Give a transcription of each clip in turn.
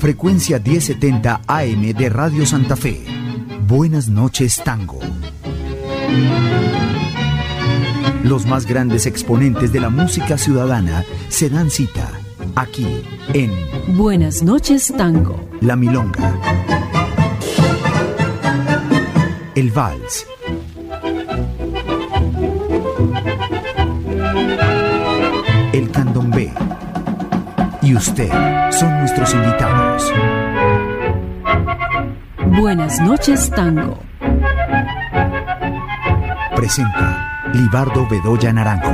frecuencia 1070 AM de Radio Santa Fe. Buenas noches, Tango. Los más grandes exponentes de la música ciudadana se dan cita aquí en Buenas noches, Tango. La Milonga, el Vals, el Candombe y usted son nuestros invitados. Buenas noches, Tango. Presenta Libardo Bedoya Naranjo.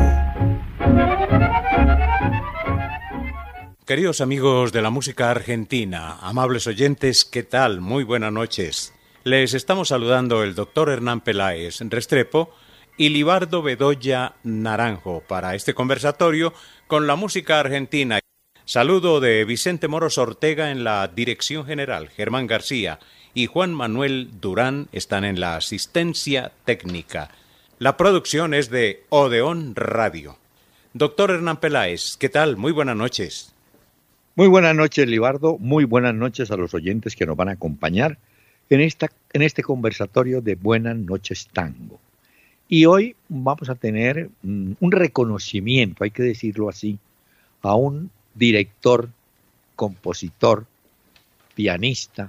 Queridos amigos de la música argentina, amables oyentes, ¿qué tal? Muy buenas noches. Les estamos saludando el doctor Hernán Peláez Restrepo y Libardo Bedoya Naranjo para este conversatorio con la música argentina. Saludo de Vicente Moros Ortega en la dirección general, Germán García y Juan Manuel Durán están en la asistencia técnica. La producción es de Odeón Radio. Doctor Hernán Peláez, ¿qué tal? Muy buenas noches. Muy buenas noches, Libardo. Muy buenas noches a los oyentes que nos van a acompañar en este conversatorio de Buenas noches, Tango. Y hoy vamos a tener un reconocimiento, hay que decirlo así, a un director, compositor, pianista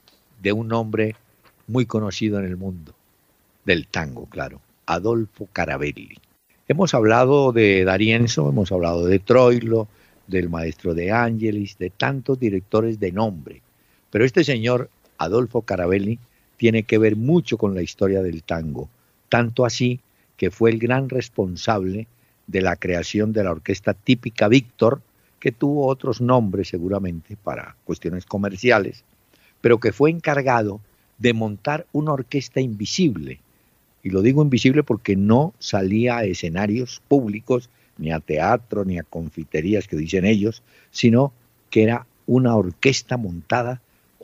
de un hombre muy conocido en el mundo, del tango, claro, Adolfo Carabelli. Hemos hablado de D'Arienzo, hemos hablado de Troilo, del maestro De Angelis, de tantos directores de nombre, pero este señor, Adolfo Carabelli, tiene que ver mucho con la historia del tango, tanto así que fue el gran responsable de la creación de la orquesta típica Víctor, que tuvo otros nombres seguramente para cuestiones comerciales, pero que fue encargado de montar una orquesta invisible. Y lo digo invisible porque no salía a escenarios públicos, ni a teatro, ni a confiterías que dicen ellos, sino que era una orquesta montada,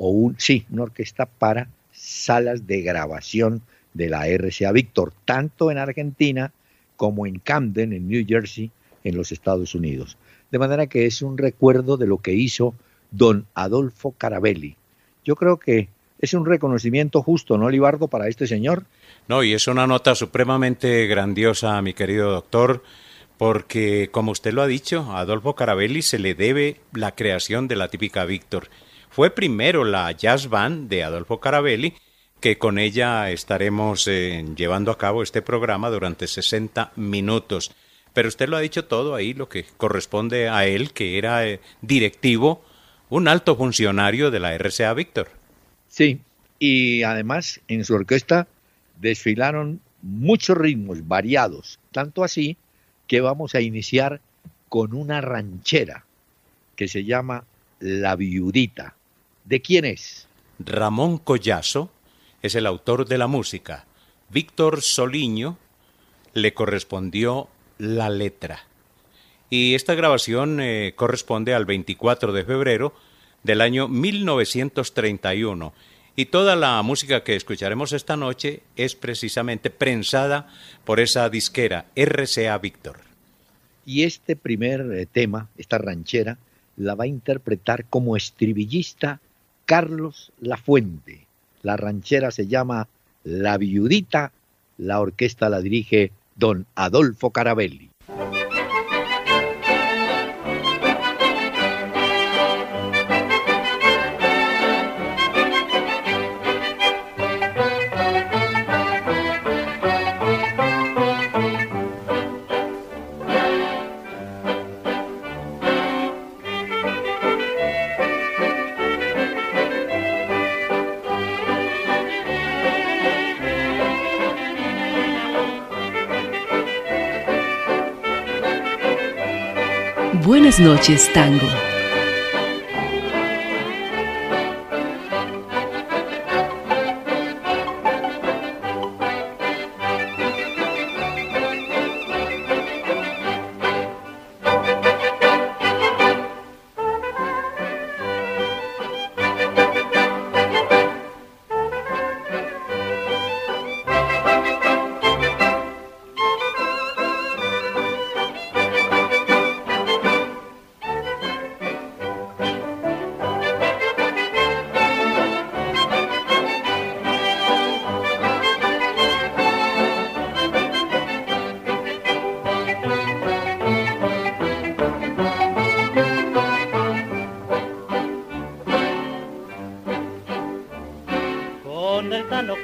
una orquesta para salas de grabación de la RCA Víctor, tanto en Argentina como en Camden, en New Jersey, en los Estados Unidos. De manera que es un recuerdo de lo que hizo don Adolfo Carabelli. Yo creo que es un reconocimiento justo, ¿no, Libardo, para este señor? No, y es una nota supremamente grandiosa, mi querido doctor, porque, como usted lo ha dicho, a Adolfo Carabelli se le debe la creación de la típica Víctor. Fue primero la Jazz Band de Adolfo Carabelli, que con ella estaremos llevando a cabo este programa durante 60 minutos. Pero usted lo ha dicho todo ahí, lo que corresponde a él, que era directivo, un alto funcionario de la RCA Víctor. Sí, y además en su orquesta desfilaron muchos ritmos variados, tanto así que vamos a iniciar con una ranchera que se llama La Viudita. ¿De quién es? Ramón Collazo es el autor de la música. Víctor Soliño le correspondió la letra. Y esta grabación corresponde al 24 de febrero del año 1931. Y toda la música que escucharemos esta noche es precisamente prensada por esa disquera RCA Víctor. Y este primer tema, esta ranchera, la va a interpretar como estribillista Carlos Lafuente. La ranchera se llama La Viudita, la orquesta la dirige don Adolfo Carabelli. Buenas noches, Tango.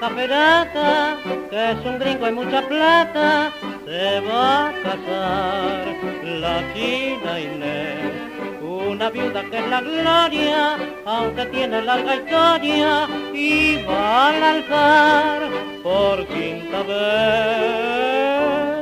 esta perata, que es un gringo y mucha plata, se va a casar la china Inés. Una viuda que es la gloria, aunque tiene larga historia, y va al alzar por quinta vez.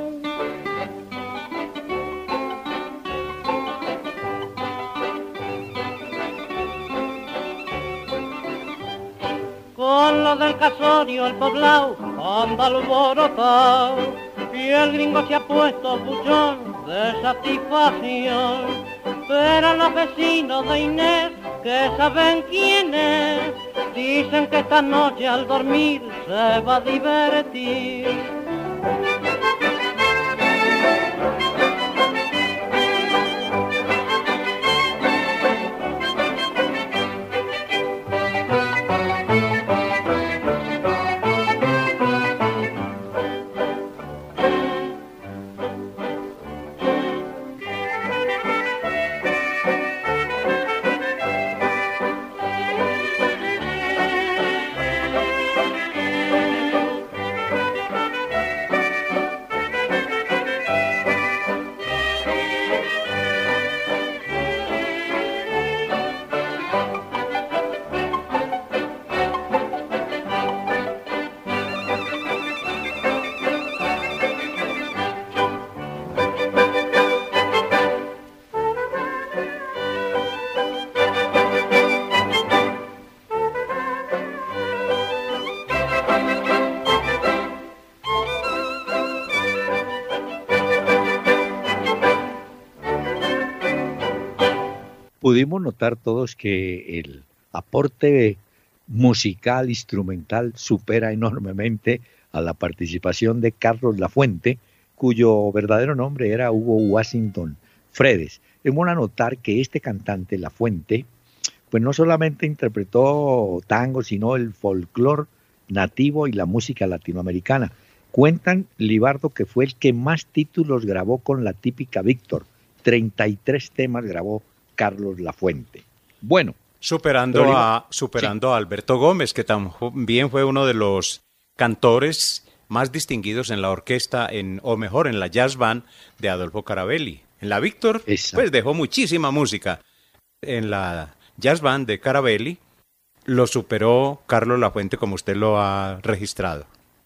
Con lo del casorio el poblao anda alborotado, y el gringo se ha puesto puchón de satisfacción. Pero los vecinos de Inés, que saben quién es, dicen que esta noche al dormir se va a divertir. Pudimos notar todos que el aporte musical, instrumental, supera enormemente a la participación de Carlos Lafuente, cuyo verdadero nombre era Hugo Washington Fredes. Es bueno notar que este cantante, Lafuente, pues no solamente interpretó tango, sino el folclore nativo y la música latinoamericana. Cuentan, Libardo, que fue el que más títulos grabó con la típica Víctor. 33 temas grabó Carlos Lafuente. Bueno. Superando a Alberto Gómez, que también fue uno de los cantores más distinguidos en la orquesta, o mejor, en la jazz band de Adolfo Carabelli. En la Víctor, pues dejó muchísima música. En la jazz band de Carabelli lo superó Carlos Lafuente, como usted lo ha registrado.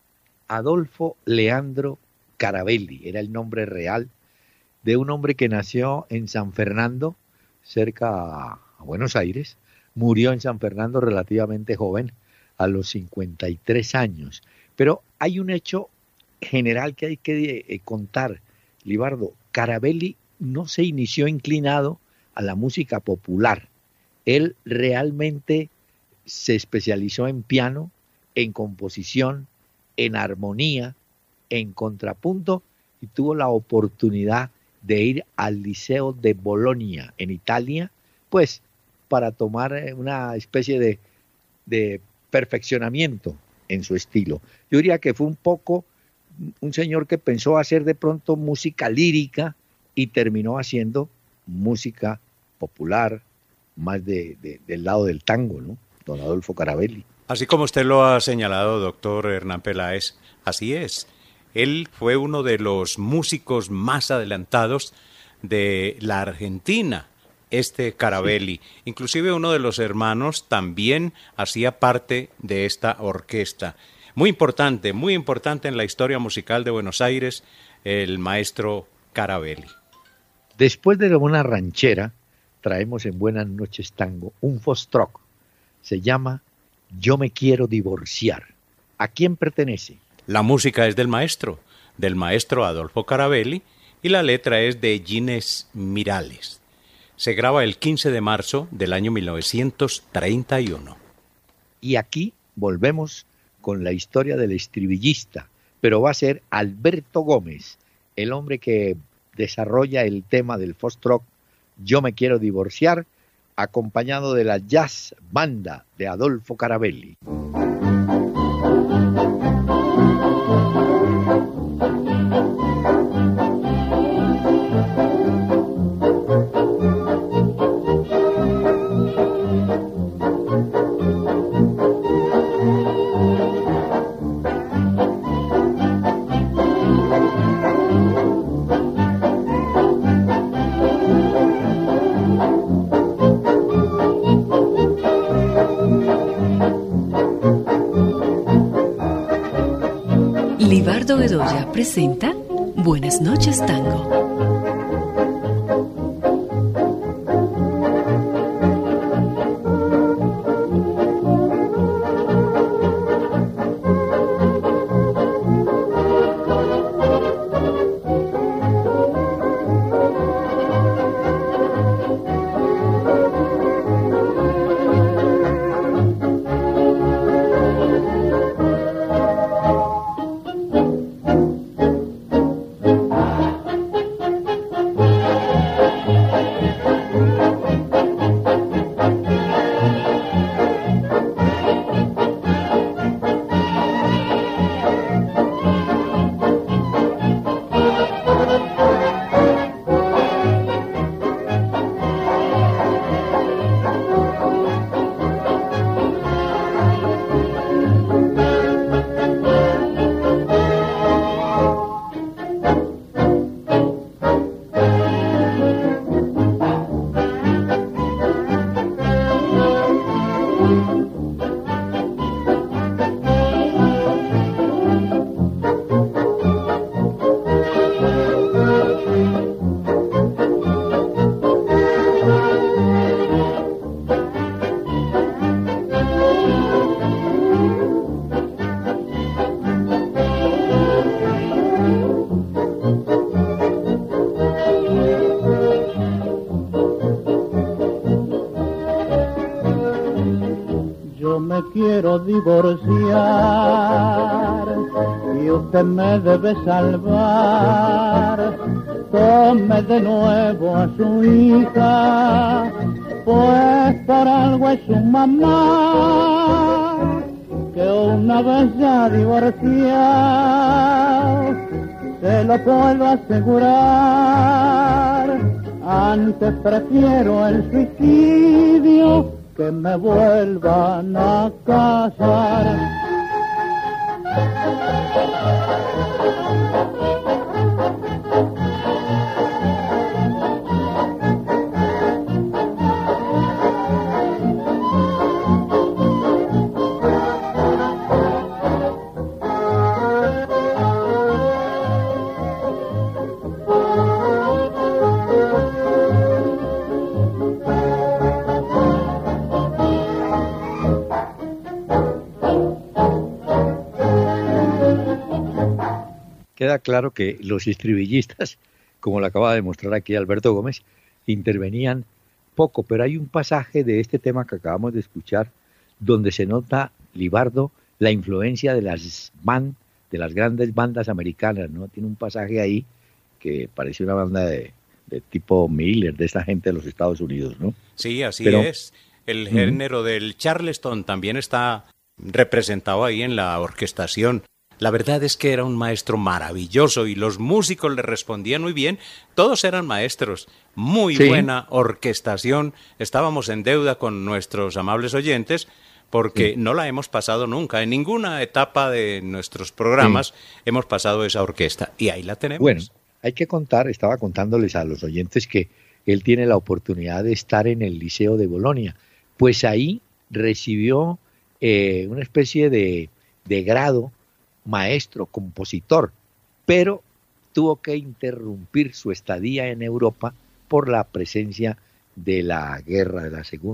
Adolfo Leandro Carabelli era el nombre real de un hombre que nació en San Fernando, cerca a Buenos Aires, murió en San Fernando relativamente joven, a los 53 años. Pero hay un hecho general que hay que contar, Libardo. Carabelli no se inició inclinado a la música popular. Él realmente se especializó en piano, en composición, en armonía, en contrapunto, y tuvo la oportunidad de ir al Liceo de Bolonia, en Italia, pues para tomar una especie de perfeccionamiento en su estilo. Yo diría que fue un poco un señor que pensó hacer de pronto música lírica y terminó haciendo música popular, más del lado del tango, ¿no? Don Adolfo Carabelli. Así como usted lo ha señalado, doctor Hernán Peláez, así es. Él fue uno de los músicos más adelantados de la Argentina, Carabelli. Sí. Inclusive uno de los hermanos también hacía parte de esta orquesta. Muy importante en la historia musical de Buenos Aires, el maestro Carabelli. Después de una ranchera, traemos en Buenas Noches Tango un foxtrot. Se llama Yo me quiero divorciar. ¿A quién pertenece? La música es del maestro Adolfo Carabelli, y la letra es de Ginés Miralles. Se graba el 15 de marzo del año 1931. Y aquí volvemos con la historia del estribillista, pero va a ser Alberto Gómez, el hombre que desarrolla el tema del foxtrot Yo me quiero divorciar, acompañado de la jazz banda de Adolfo Carabelli. Libardo Bedoya presenta Buenas noches, Tango. Quiero divorciar y usted me debe salvar. Tome de nuevo a su hija, pues por algo es su mamá, que una vez ya divorciado, se lo puedo asegurar. Antes prefiero el suicidio que me vuelvan a casar. Queda claro que los estribillistas, como lo acaba de mostrar aquí Alberto Gómez, intervenían poco, pero hay un pasaje de este tema que acabamos de escuchar donde se nota, Libardo, la influencia de las grandes bandas americanas, ¿no? Tiene un pasaje ahí que parece una banda de tipo Miller, de esta gente de los Estados Unidos, ¿no? Sí, así es. El género del Charleston también está representado ahí en la orquestación. La verdad es que era un maestro maravilloso y los músicos le respondían muy bien. Todos eran maestros. Muy buena orquestación. Estábamos en deuda con nuestros amables oyentes porque no la hemos pasado nunca. En ninguna etapa de nuestros programas hemos pasado esa orquesta. Y ahí la tenemos. Bueno, hay que contar, estaba contándoles a los oyentes que él tiene la oportunidad de estar en el Liceo de Bolonia. Pues ahí recibió una especie de grado maestro, compositor, pero tuvo que interrumpir su estadía en Europa por la presencia de la guerra,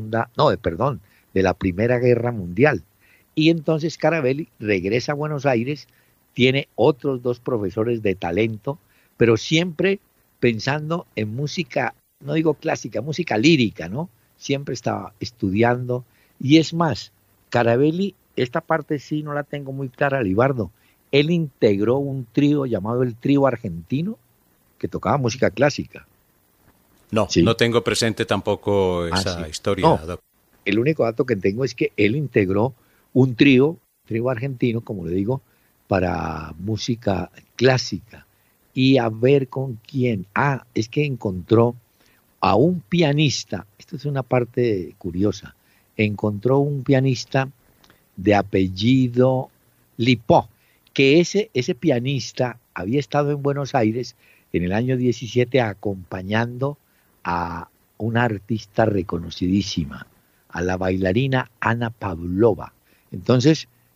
de la Primera Guerra Mundial. Y entonces Caravelli regresa a Buenos Aires, tiene otros 2 profesores de talento, pero siempre pensando en música, no digo clásica, música lírica, ¿no? Siempre estaba estudiando. Y es más, Caravelli, esta parte sí no la tengo muy clara, Libardo, él integró un trío llamado el Trío Argentino que tocaba música clásica. No, ¿sí? No tengo presente tampoco esa historia. No, el único dato que tengo es que él integró un trío argentino, como le digo, para música clásica. Y a ver con quién. Es que encontró a un pianista, esto es una parte curiosa, encontró un pianista de apellido Lipó, que ese pianista había estado en Buenos Aires en el año 17 acompañando a una artista reconocidísima, a la bailarina Ana Pavlova. Entonces,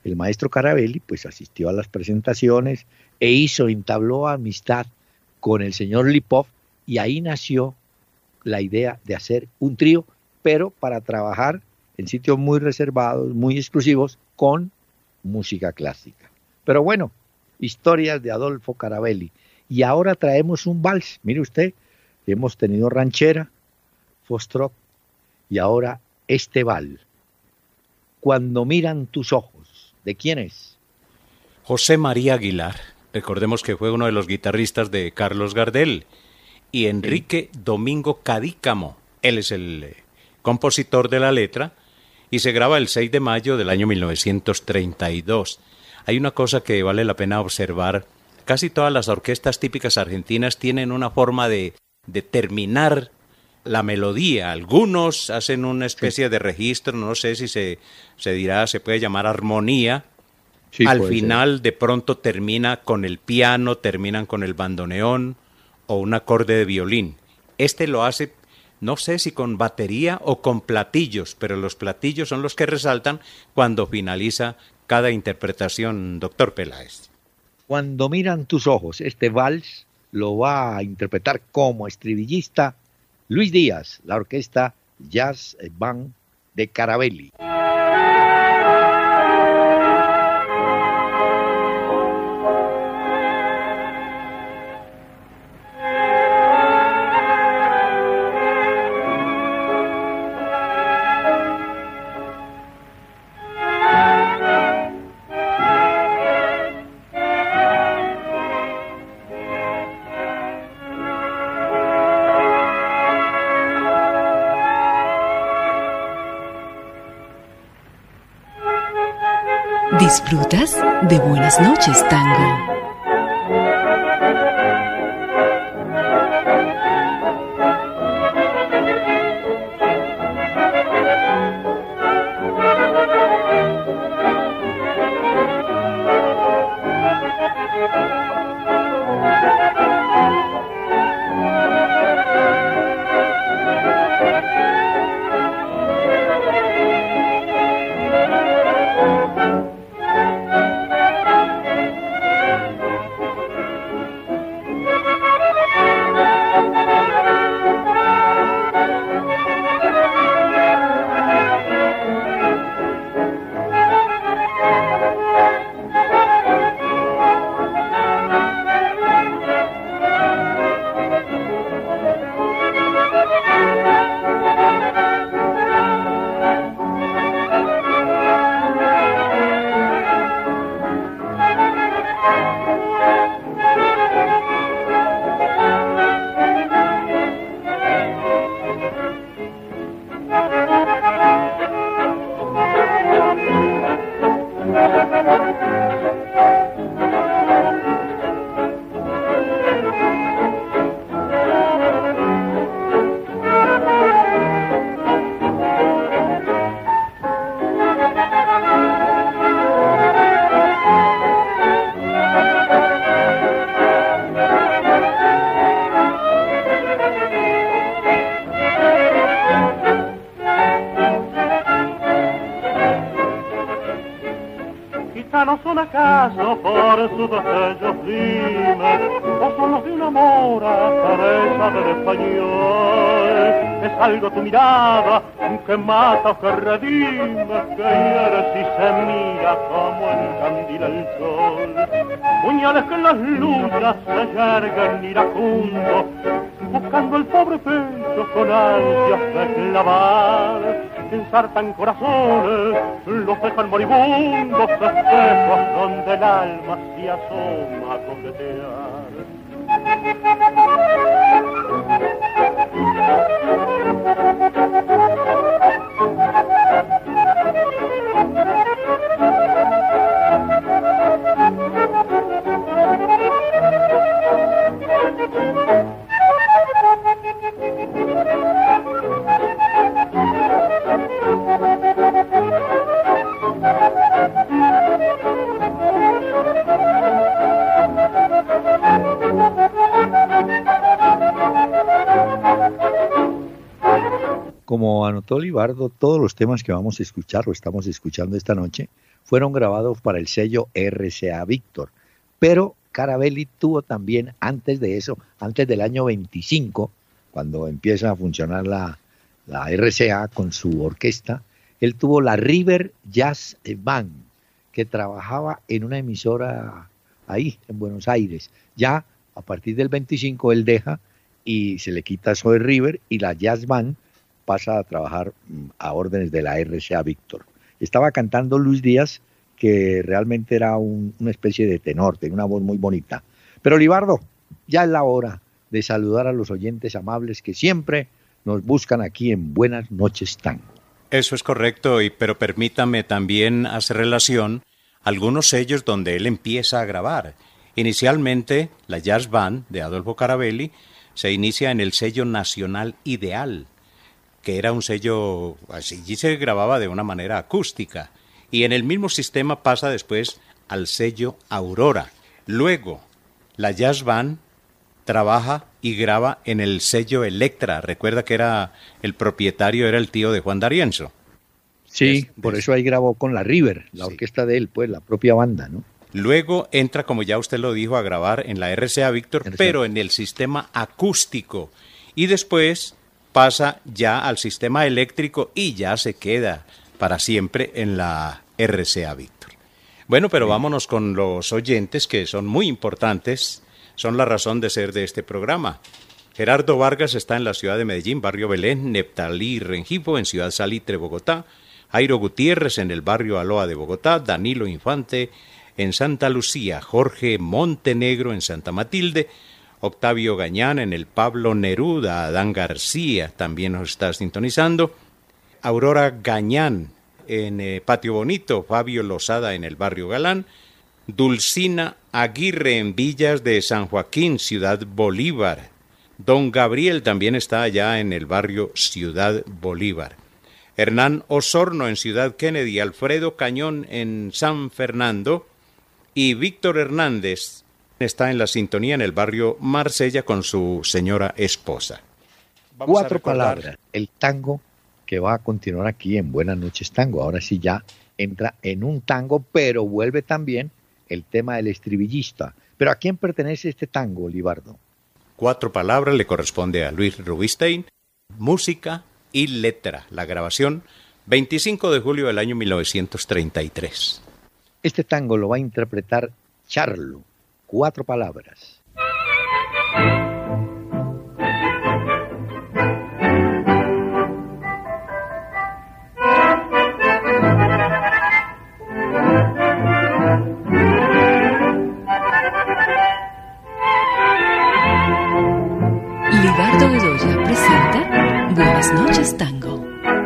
el maestro Carabelli pues asistió a las presentaciones entabló amistad con el señor Lipov, y ahí nació la idea de hacer un trío, pero para trabajar en sitios muy reservados, muy exclusivos, con música clásica. Pero bueno, historias de Adolfo Carabelli. Y ahora traemos un vals. Mire usted, hemos tenido ranchera, foxtrot, y ahora este vals. Cuando miran tus ojos. ¿De quién es? José María Aguilar. Recordemos que fue uno de los guitarristas de Carlos Gardel. Y Enrique Domingo Cadícamo. Él es el compositor de la letra. Y se graba el 6 de mayo del año 1932. Hay una cosa que vale la pena observar. Casi todas las orquestas típicas argentinas tienen una forma de terminar la melodía. Algunos hacen una especie de registro, no sé si se puede llamar armonía. Sí, al final de pronto termina con el piano, terminan con el bandoneón o un acorde de violín. Este lo hace, no sé si con batería o con platillos, pero los platillos son los que resaltan cuando finaliza cada interpretación, doctor Peláez. Cuando miran tus ojos, este vals lo va a interpretar como estribillista Luis Díaz, la orquesta Jazz Band de Carabelli. ¿Disfrutas de Buenas noches, Tango? ¿No son acaso por sus destellos dime, o son los de una mora cabeza del español? Es algo tu mirada que mata o que redime, que hieres y se mira como encandila el sol. Puñales que en las luchas se yerguen iracundos, buscando el pobre pecho con ansias de clavar. Ensartan corazones, los dejan moribundos, espejos donde el alma se asoma a coquetear. Como anotó Libardo, todos los temas que vamos a escuchar o estamos escuchando esta noche fueron grabados para el sello RCA Víctor. Pero Carabelli tuvo también, antes de eso, antes del año 25, cuando empieza a funcionar la RCA con su orquesta, él tuvo la River Jazz Band, que trabajaba en una emisora ahí, en Buenos Aires. Ya a partir del 25 él deja y se le quita eso de River y la Jazz Band pasa a trabajar a órdenes de la RCA Víctor. Estaba cantando Luis Díaz, que realmente era una especie de tenor, tenía una voz muy bonita. Pero Libardo, ya es la hora de saludar a los oyentes amables que siempre nos buscan aquí en Buenas Noches Tango. Eso es correcto, pero permítame también hacer relación a algunos sellos donde él empieza a grabar. Inicialmente, la Jazz Band de Adolfo Carabelli se inicia en el sello Nacional Ideal, que era un sello, allí se grababa de una manera acústica, y en el mismo sistema pasa después al sello Aurora. Luego, la Jazz Band trabaja y graba en el sello Electra. Recuerda que el propietario era el tío de Juan D'Arienzo. Sí, por eso ahí grabó con la River, la orquesta de él, pues, la propia banda, ¿no? Luego entra, como ya usted lo dijo, a grabar en la RCA Víctor, pero en el sistema acústico. Y después pasa ya al sistema eléctrico y ya se queda para siempre en la RCA Víctor. Bueno, pero vámonos con los oyentes, que son muy importantes, son la razón de ser de este programa. Gerardo Vargas está en la ciudad de Medellín, barrio Belén. Neptalí Rengifo en Ciudad Salitre, Bogotá. Jairo Gutiérrez en el barrio Aloa de Bogotá. Danilo Infante en Santa Lucía. Jorge Montenegro en Santa Matilde. Octavio Gañán en el Pablo Neruda. Adán García también nos está sintonizando. Aurora Gañán en Patio Bonito. Fabio Lozada en el barrio Galán. Dulcina Aguirre en Villas de San Joaquín, Ciudad Bolívar. Don Gabriel también está allá en el barrio Ciudad Bolívar. Hernán Osorno en Ciudad Kennedy. Alfredo Cañón en San Fernando. Y Víctor Hernández está en la sintonía en el barrio Marsella con su señora esposa. Vamos 4 palabras, el tango que va a continuar aquí en Buenas Noches Tango. Ahora sí ya entra en un tango, pero vuelve también el tema del estribillista. ¿Pero a quién pertenece este tango, Libardo? 4 palabras le corresponde a Luis Rubinstein, música y letra. La grabación, 25 de julio del año 1933. Este tango lo va a interpretar Charlo. 4 palabras. Libardo Bedoya presenta Buenas Noches Tango.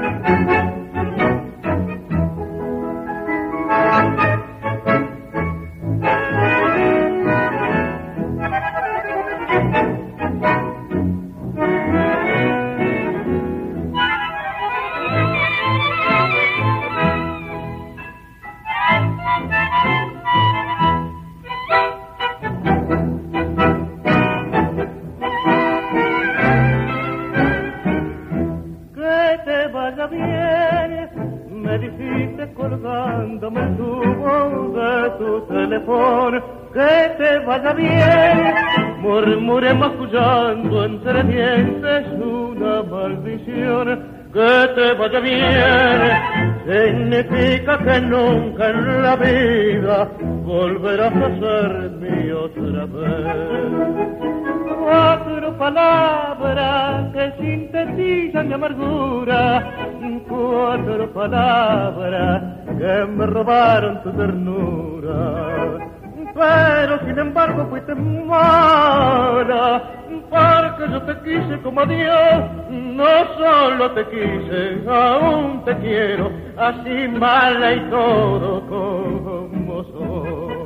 Murmuremos escuchando entre dientes una maldición. Que te vaya bien significa que nunca en la vida volverás a ser mío otra vez. 4 palabras que sintetizan mi amargura, 4 palabras que me robaron tu ternura. Pero sin embargo fuiste mala, porque yo te quise como a Dios. No solo te quise, aún te quiero, así mala y todo como soy.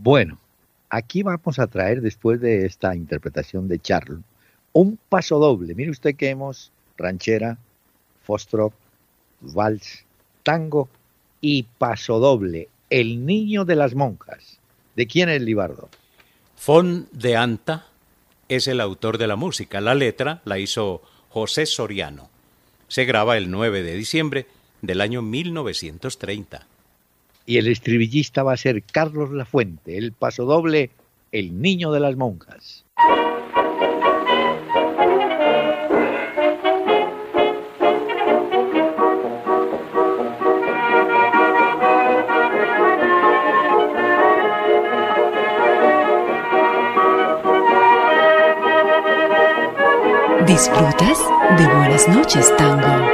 Bueno, aquí vamos a traer, después de esta interpretación de Charlo, un paso doble. Mire usted que hemos ranchera, foxtrot, vals, tango y paso doble. El niño de las monjas. ¿De quién es Libardo? Fon de Anta es el autor de la música. La letra la hizo José Soriano. Se graba el 9 de diciembre del año 1930. Y el estribillista va a ser Carlos Lafuente. El paso doble, el niño de las monjas. ¿Disfrutas de Buenas noches, Tango?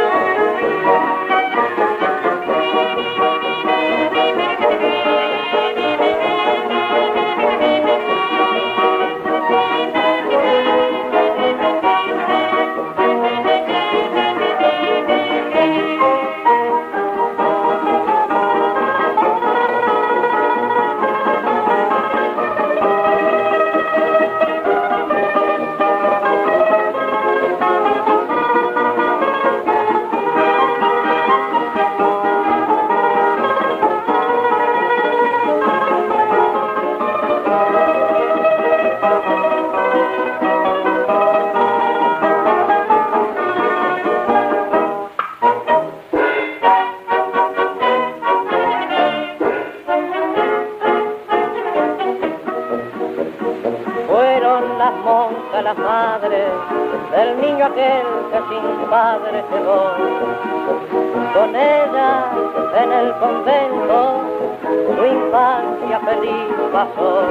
Las madres del niño aquel que sin padre quedó. Con ella en el convento su infancia feliz pasó.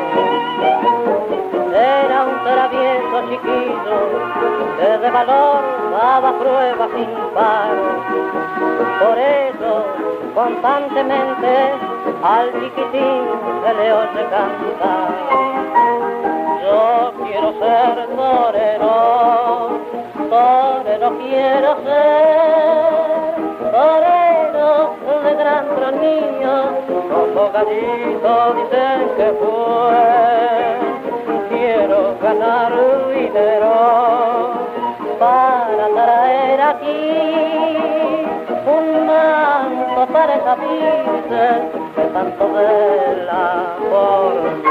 Era un travieso chiquillo que de valor daba pruebas sin par. Por eso constantemente al chiquitín se le oye cantar. Yo quiero ser torero, torero quiero ser, torero de gran niño, como gallito dicen que fue. Quiero ganar dinero para traer aquí un manto para esa virgen que tanto vela por mí.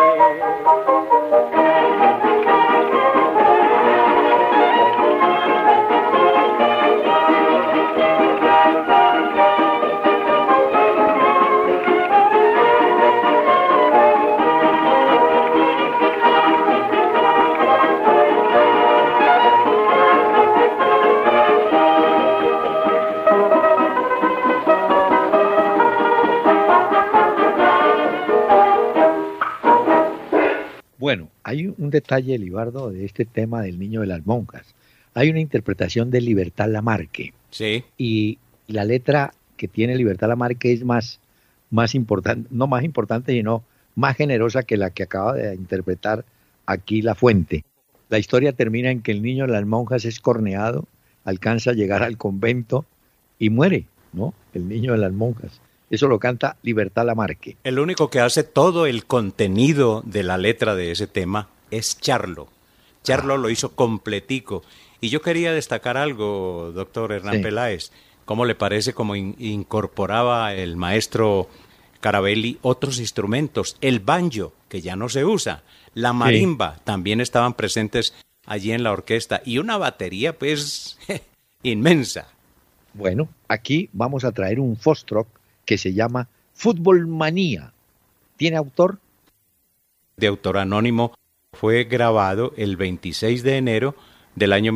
Bueno, hay un detalle, Libardo, de este tema del niño de las monjas. Hay una interpretación de Libertad Lamarque. Sí. Y la letra que tiene Libertad Lamarque es más importante, no más importante, sino más generosa que la que acaba de interpretar aquí Lafuente. La historia termina en que el niño de las monjas es corneado, alcanza a llegar al convento y muere, ¿no? El niño de las monjas. Eso lo canta Libertad Lamarque. El único que hace todo el contenido de la letra de ese tema es Charlo. Charlo lo hizo completico. Y yo quería destacar algo, doctor Hernán Peláez. ¿Cómo le parece cómo incorporaba el maestro Carabelli otros instrumentos? El banjo, que ya no se usa. La marimba, también estaban presentes allí en la orquesta. Y una batería, pues, inmensa. Bueno, aquí vamos a traer un foxtrot que se llama Fútbol Manía. ¿Tiene autor? De autor anónimo, fue grabado el 26 de enero del año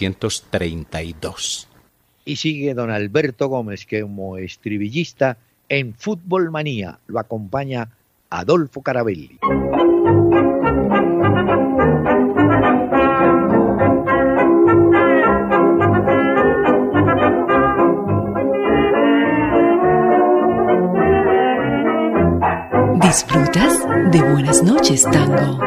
1932. Y sigue don Alberto Gómez, que como estribillista en Fútbol Manía lo acompaña Adolfo Carabelli. ¿Disfrutas de Buenas noches, Tango?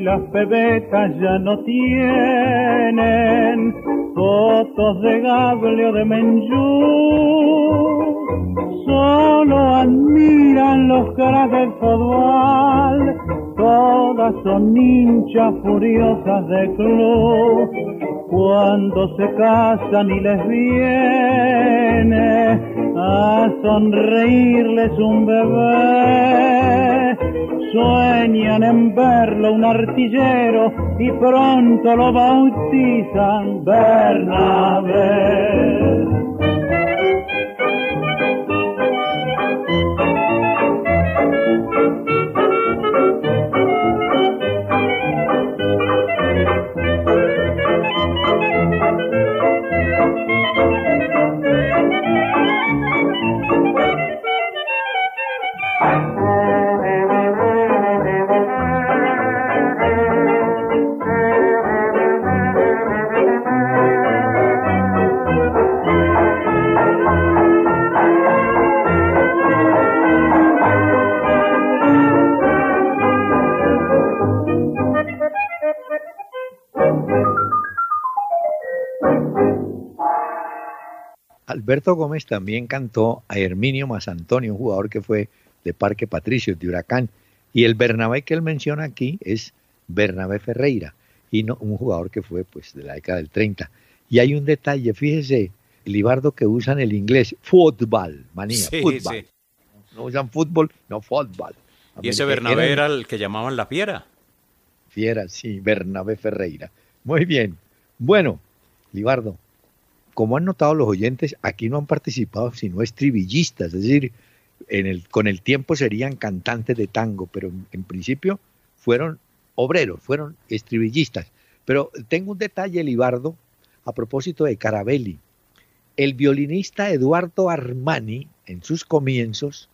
las pebetas ya no tienen fotos de Gable o de Menjú, solo admiran los caras del fútbol, todas son hinchas furiosas de club. Cuando se casan y les viene a sonreírles un bebé, sueñan en verlo un artillero y pronto lo bautizan Bernabé. Alberto Gómez también cantó a Herminio Mazantonio, un jugador que fue de Parque Patricios, de Huracán, y el Bernabé que él menciona aquí es Bernabé Ferreira, y no un jugador que fue pues de la década del 30. Y hay un detalle, fíjese, Libardo, que usan el inglés fútbol, manía, sí, fútbol. Sí. No usan fútbol, no fútbol. Y ese Bernabé era el que llamaban la Fiera. Fiera, sí, Bernabé Ferreira. Muy bien. Bueno, Libardo, como han notado los oyentes, aquí no han participado sino estribillistas, es decir, con el tiempo serían cantantes de tango, pero en principio fueron obreros, fueron estribillistas. Pero tengo un detalle, Libardo, a propósito de Carabelli. El violinista Eduardo Armani, en sus comienzos,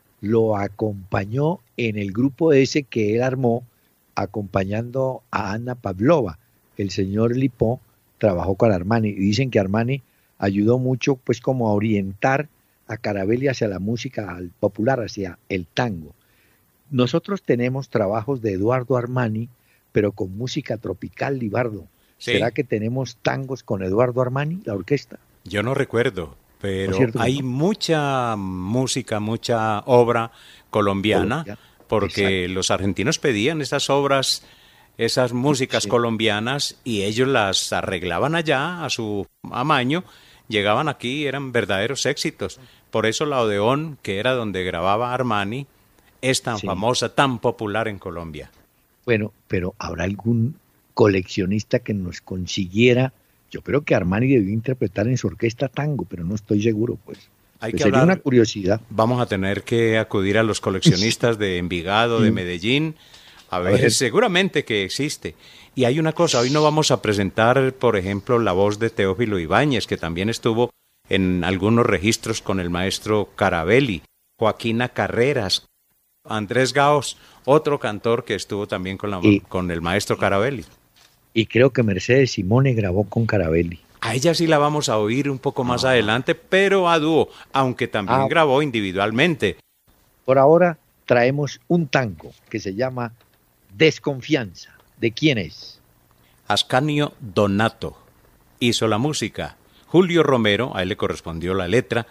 lo acompañó en el grupo ese que él armó, acompañando a Anna Pavlova. El señor Lipó trabajó con Armani, y dicen que Armani ayudó mucho pues como a orientar a Carabelli hacia la música popular, hacia el tango. Nosotros tenemos trabajos de Eduardo Armani, pero con música tropical, Libardo. Sí. ¿Será que tenemos tangos con Eduardo Armani, la orquesta? Yo no recuerdo, pero hay no. mucha música, mucha obra colombiana, porque exacto, los argentinos pedían esas obras, esas músicas sí, colombianas, y ellos las arreglaban allá a su amaño, llegaban aquí, eran verdaderos éxitos. Por eso la Odeón, que era donde grababa Armani, es tan sí, famosa, tan popular en Colombia. Bueno, pero ¿habrá algún coleccionista que nos consiguiera? Yo creo que Armani debió interpretar en su orquesta tango, pero no estoy seguro, pues. Hay que sería una curiosidad. Vamos a tener que acudir a los coleccionistas de Envigado, de Medellín, a ver, seguramente que existe. Y hay una cosa, hoy no vamos a presentar, por ejemplo, la voz de Teófilo Ibáñez, que también estuvo en algunos registros con el maestro Carabelli, Joaquina Carreras, Andrés Gaos, otro cantor que estuvo también con el maestro Carabelli. Y creo que Mercedes Simone grabó con Carabelli. A ella sí la vamos a oír un poco más adelante, pero a dúo, aunque también grabó individualmente. Por ahora traemos un tango que se llama Desconfianza. ¿De quién es? Ascanio Donato hizo la música. Julio Romero, a él le correspondió la letra,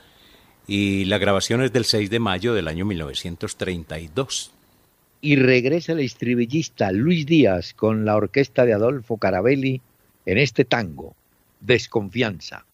y la grabación es del 6 de mayo del año 1932. Y regresa el estribillista Luis Díaz con la orquesta de Adolfo Carabelli en este tango, Desconfianza.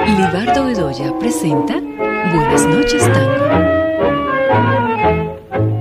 Libardo Bedoya presenta Buenas noches, Tango.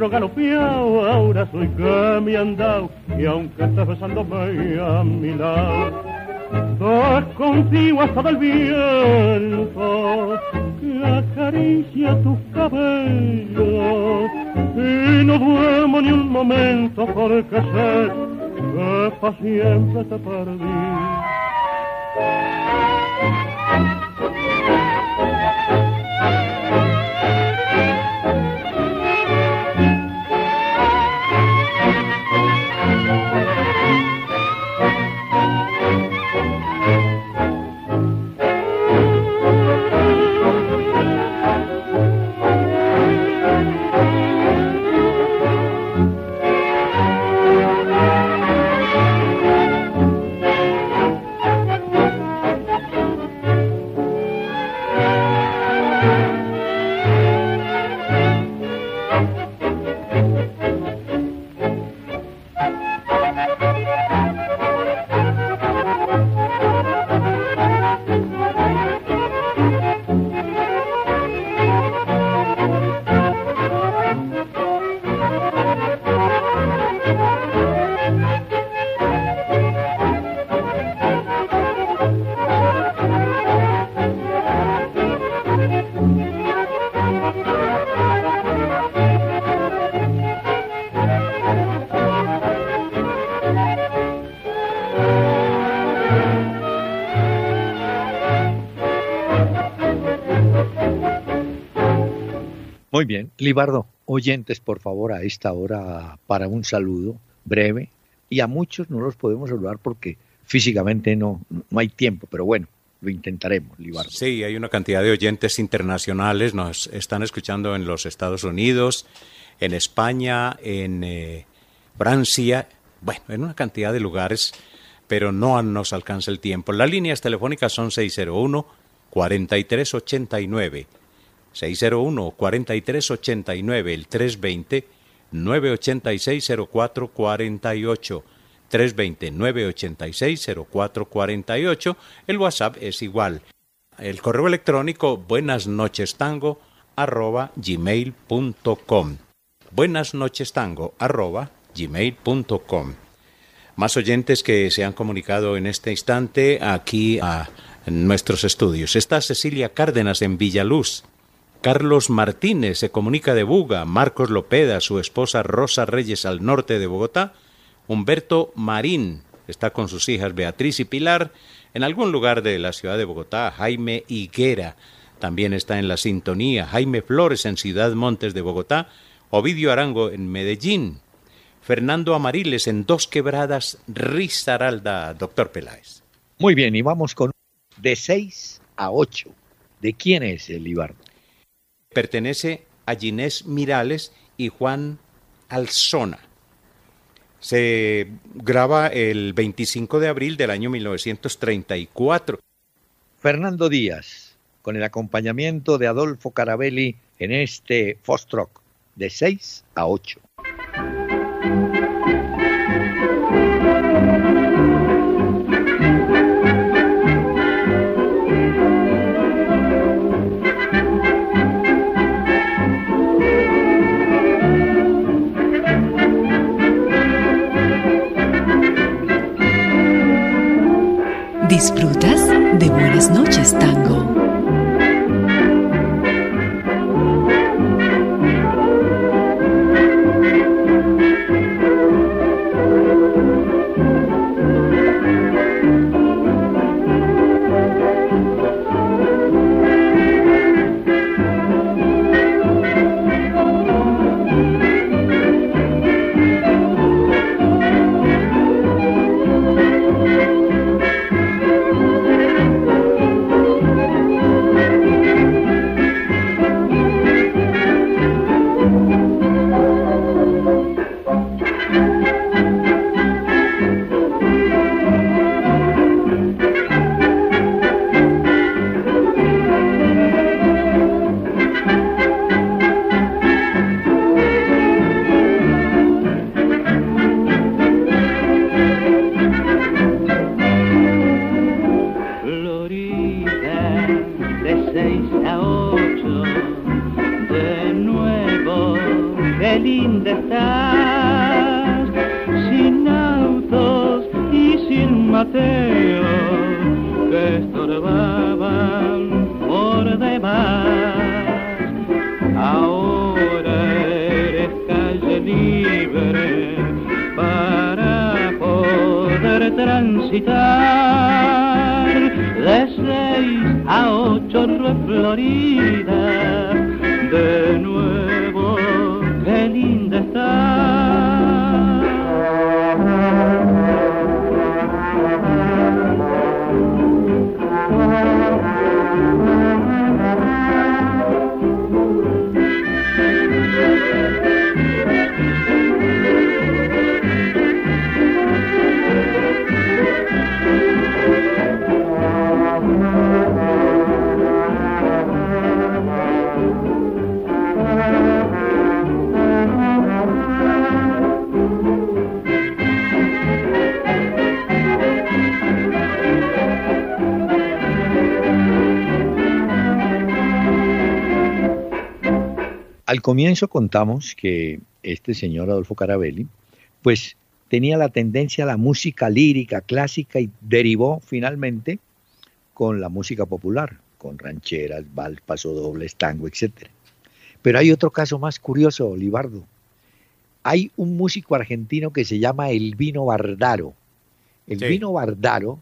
potro galopeado, ahora soy que me han dado, y aunque estés besándome a mi lado, es contigo hasta del viento que acaricia tus cabellos, y no duermo ni un momento porque sé que pa' siempre te perdí. Muy bien, Libardo, oyentes por favor a esta hora para un saludo breve, y a muchos no los podemos saludar porque físicamente no hay tiempo, pero bueno, lo intentaremos, Libardo. Sí, hay una cantidad de oyentes internacionales, nos están escuchando en los Estados Unidos, en España, en Francia, bueno, en una cantidad de lugares, pero no nos alcanza el tiempo. Las líneas telefónicas son 601-4389, 601-4389, el 320-986-0448, 320-986-0448, el WhatsApp es igual. El correo electrónico buenasnochestango@gmail.com, buenasnochestango@gmail.com. Más oyentes que se han comunicado en este instante aquí a nuestros estudios. Está Cecilia Cárdenas en Villaluz. Carlos Martínez se comunica de Buga, Marcos Lopeda, su esposa Rosa Reyes al norte de Bogotá, Humberto Marín está con sus hijas Beatriz y Pilar en algún lugar de la ciudad de Bogotá, Jaime Higuera también está en la sintonía, Jaime Flores en Ciudad Montes de Bogotá, Ovidio Arango en Medellín, Fernando Amariles en Dos Quebradas, Risaralda, doctor Peláez. Muy bien, y vamos con de 6 a 8. ¿De quién es el Libardo? Pertenece a Ginés Mirales y Juan Alzona. Se graba el 25 de abril del año 1934. Fernando Díaz, con el acompañamiento de Adolfo Carabelli en este Foxtrot, de 6 a 8. Disfrutas de Buenas Noches Tango. qué linda estás, sin autos y sin Mateo que estorbaban por demás. Ahora eres calle libre para poder transitar de 6 a 8 Florida, de nuevo qué linda está. Al comienzo contamos que este señor Adolfo Carabelli, pues tenía la tendencia a la música lírica clásica y derivó finalmente con la música popular, con rancheras, vals, pasodobles, tango, etc. Pero hay otro caso más curioso, Libardo. Hay un músico argentino que se llama Elvino Bardaro. Elvino Bardaro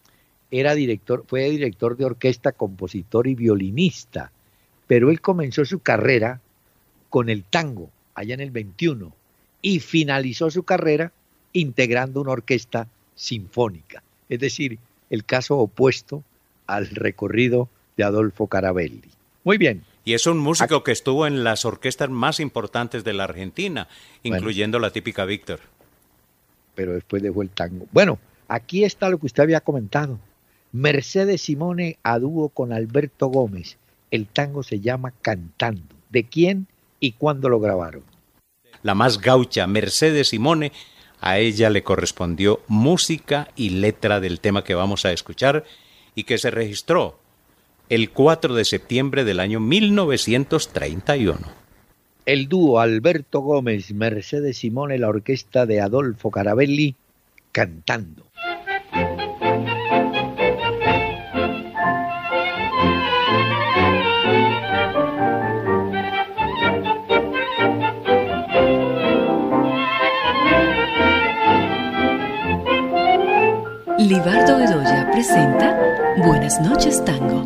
fue director de orquesta, compositor y violinista, pero él comenzó su carrera con el tango, allá en el 21, y finalizó su carrera integrando una orquesta sinfónica. Es decir, el caso opuesto al recorrido de Adolfo Carabelli. Muy bien. Y es un músico que estuvo en las orquestas más importantes de la Argentina, incluyendo la típica Víctor. Pero después dejó el tango. Bueno, aquí está lo que usted había comentado. Mercedes Simone a dúo con Alberto Gómez. El tango se llama Cantando. ¿De quién y cuándo lo grabaron? La más gaucha, Mercedes Simone, a ella le correspondió música y letra del tema que vamos a escuchar y que se registró el 4 de septiembre del año 1931. El dúo Alberto Gómez, Mercedes Simone, la orquesta de Adolfo Carabelli, Cantando. Libardo Bedoya presenta Buenas noches, Tango.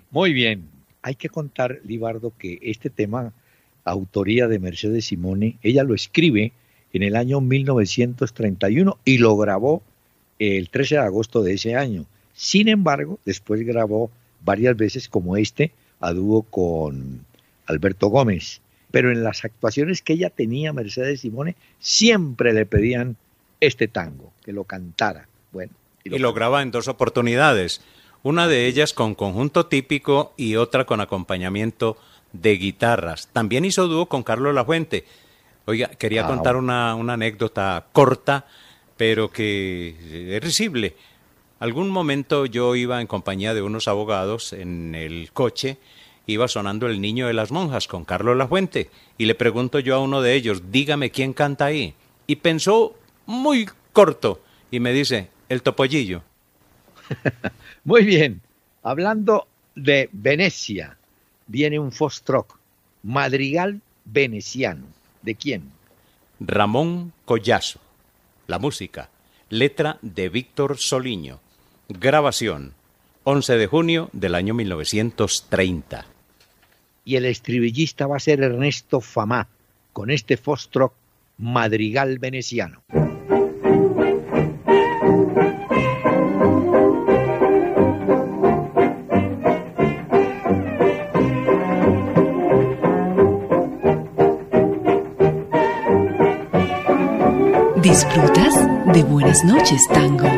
Muy bien. Hay que contar, Libardo, que este tema, autoría de Mercedes Simone, ella lo escribe en el año 1931 y lo grabó el 13 de agosto de ese año. Sin embargo, después grabó varias veces como a dúo con Alberto Gómez. Pero en las actuaciones que ella tenía, Mercedes Simone, siempre le pedían este tango, que lo cantara. Bueno, y lo graba en 2 oportunidades, una de ellas con conjunto típico y otra con acompañamiento de guitarras. También hizo dúo con Carlos Lafuente. Oiga, quería contar una anécdota corta, pero que es risible. Algún momento yo iba en compañía de unos abogados en el coche, iba sonando El Niño de las Monjas con Carlos Lafuente, y le pregunto yo a uno de ellos, dígame quién canta ahí. Y pensó muy corto, y me dice, el Topollillo. Muy bien. Hablando de Venecia, viene un foxtrot, Madrigal Veneciano. ¿De quién? Ramón Collazo. La música, letra de Víctor Soliño. Grabación, 11 de junio del año 1930. Y el estribillista va a ser Ernesto Famá, con este foxtrot, Madrigal Veneciano. ¿Disfrutas de Buenas noches, Tango?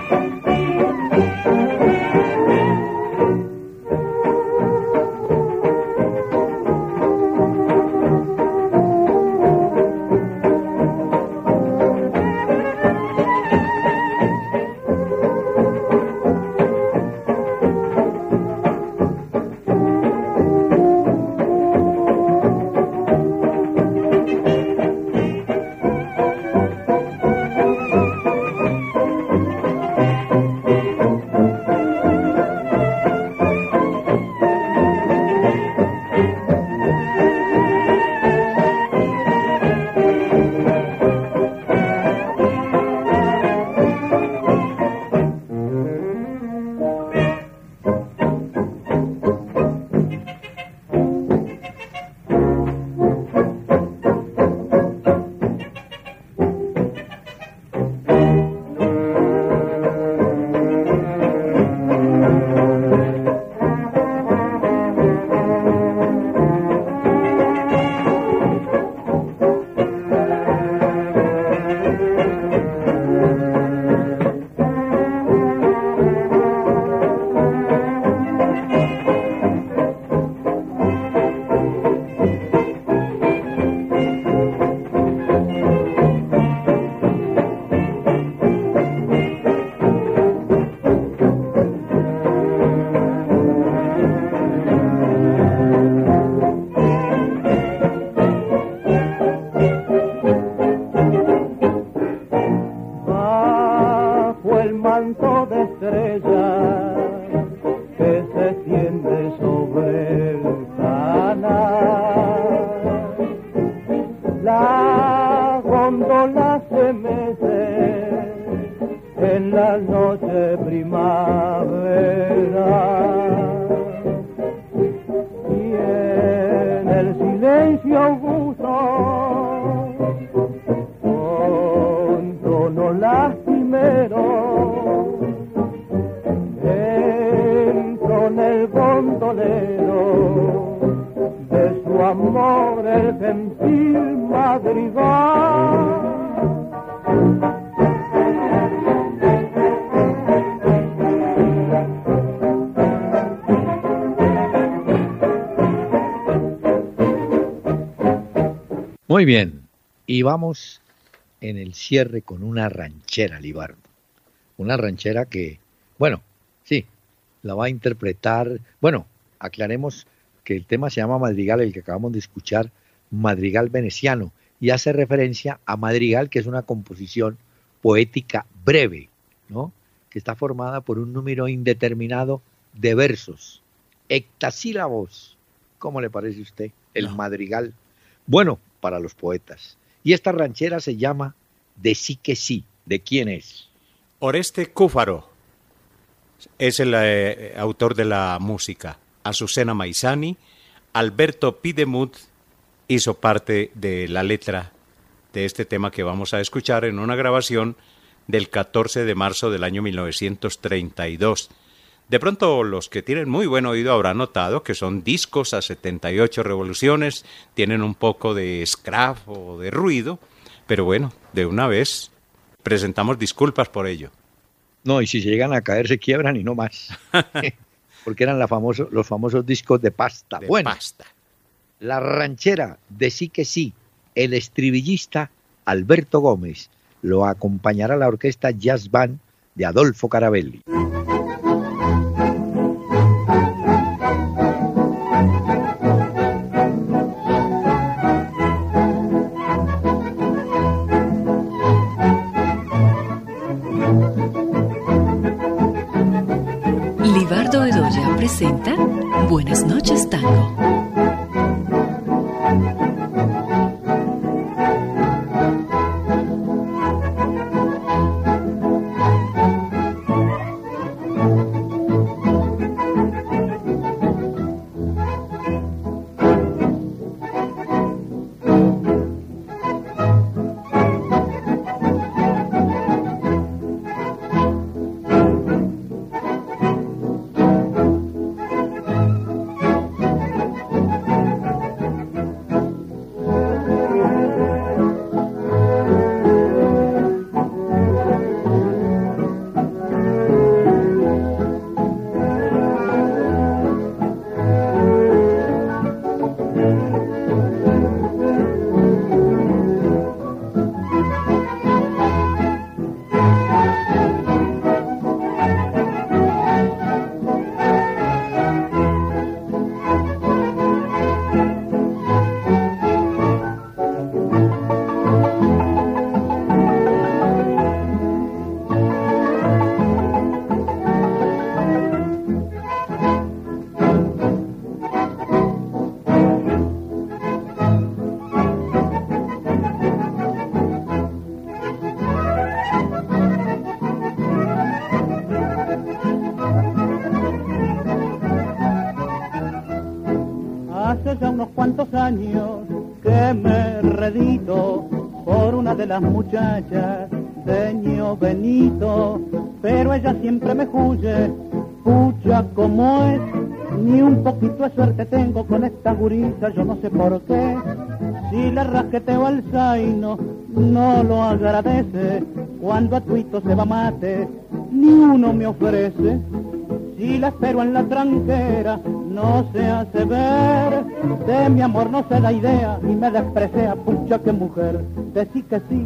Muy bien, y vamos en el cierre con una ranchera, Libardo. Una ranchera que, bueno, sí, la va a interpretar, bueno, aclaremos que el tema se llama Madrigal, el que acabamos de escuchar, Madrigal Veneciano, y hace referencia a Madrigal, que es una composición poética breve, ¿no? Que está formada por un número indeterminado de versos, hectasílabos. ¿Cómo le parece a usted el Madrigal? Bueno, para los poetas. Y esta ranchera se llama De sí que sí. ¿De quién es? Oreste Cúfaro es el autor de la música. Azucena Maizani, Alberto Pidemuth hizo parte de la letra de este tema que vamos a escuchar en una grabación del 14 de marzo del año 1932. De pronto los que tienen muy buen oído habrán notado que son discos a 78 revoluciones, tienen un poco de scratch o de ruido, pero bueno, de una vez presentamos disculpas por ello. No, y si se llegan a caer se quiebran y no más. Porque eran los famosos discos de pasta. Pasta. La ranchera de Sí que Sí, el estribillista Alberto Gómez, lo acompañará la orquesta Jazz Band de Adolfo Carabelli. Libardo Bedoya presenta Buenas noches, Tango. Años que me redito por una de las muchachas de Ño Benito, pero ella siempre me huye, pucha como es, ni un poquito de suerte tengo con esta gurisa, yo no sé por qué, si le rasqueteo al zaino, no lo agradece, cuando a tuito se va mate, ni uno me ofrece, si la espero en la tranquera, no se hace ver, de mi amor no se da idea, y me desprecia, pucha que mujer, decí que sí,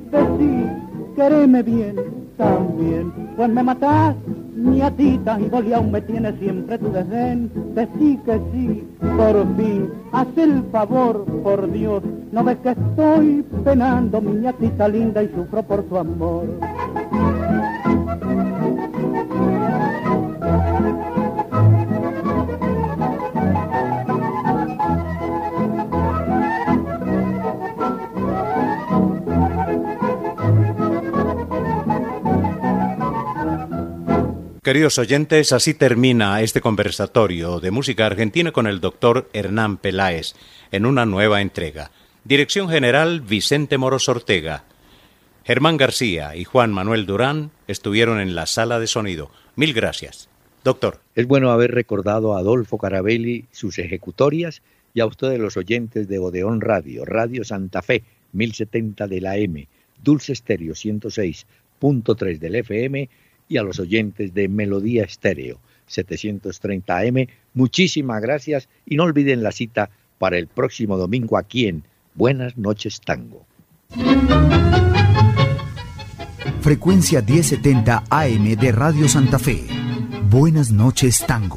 quereme bien, también, pues me matás, niatita, y vos aún me tienes siempre tu desdén, decí que sí, por fin, haz el favor, por Dios, no ves que estoy penando, mi niatita linda, y sufro por tu amor. Queridos oyentes, así termina este conversatorio de música argentina con el doctor Hernán Peláez en una nueva entrega. Dirección general Vicente Moros Ortega. Germán García y Juan Manuel Durán estuvieron en la sala de sonido. Mil gracias. Doctor. Es bueno haber recordado a Adolfo Carabelli, sus ejecutorias, y a ustedes los oyentes de Odeón Radio, Radio Santa Fe, 1070 de la AM, Dulce Estéreo 106.3 del FM, y a los oyentes de Melodía Estéreo 730 AM, muchísimas gracias y no olviden la cita para el próximo domingo aquí en Buenas noches Tango. Frecuencia 1070 AM de Radio Santa Fe. Buenas noches Tango.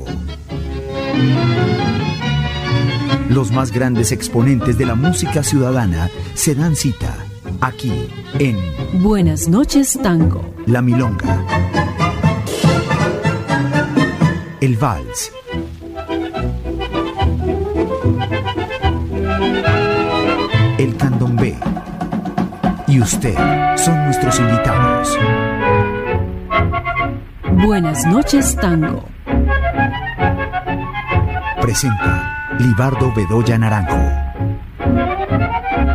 Los más grandes exponentes de la música ciudadana se dan cita aquí en Buenas noches Tango. La Milonga, el Vals, el Candombe y usted son nuestros invitados. Buenas noches Tango. presenta Libardo Bedoya Naranjo.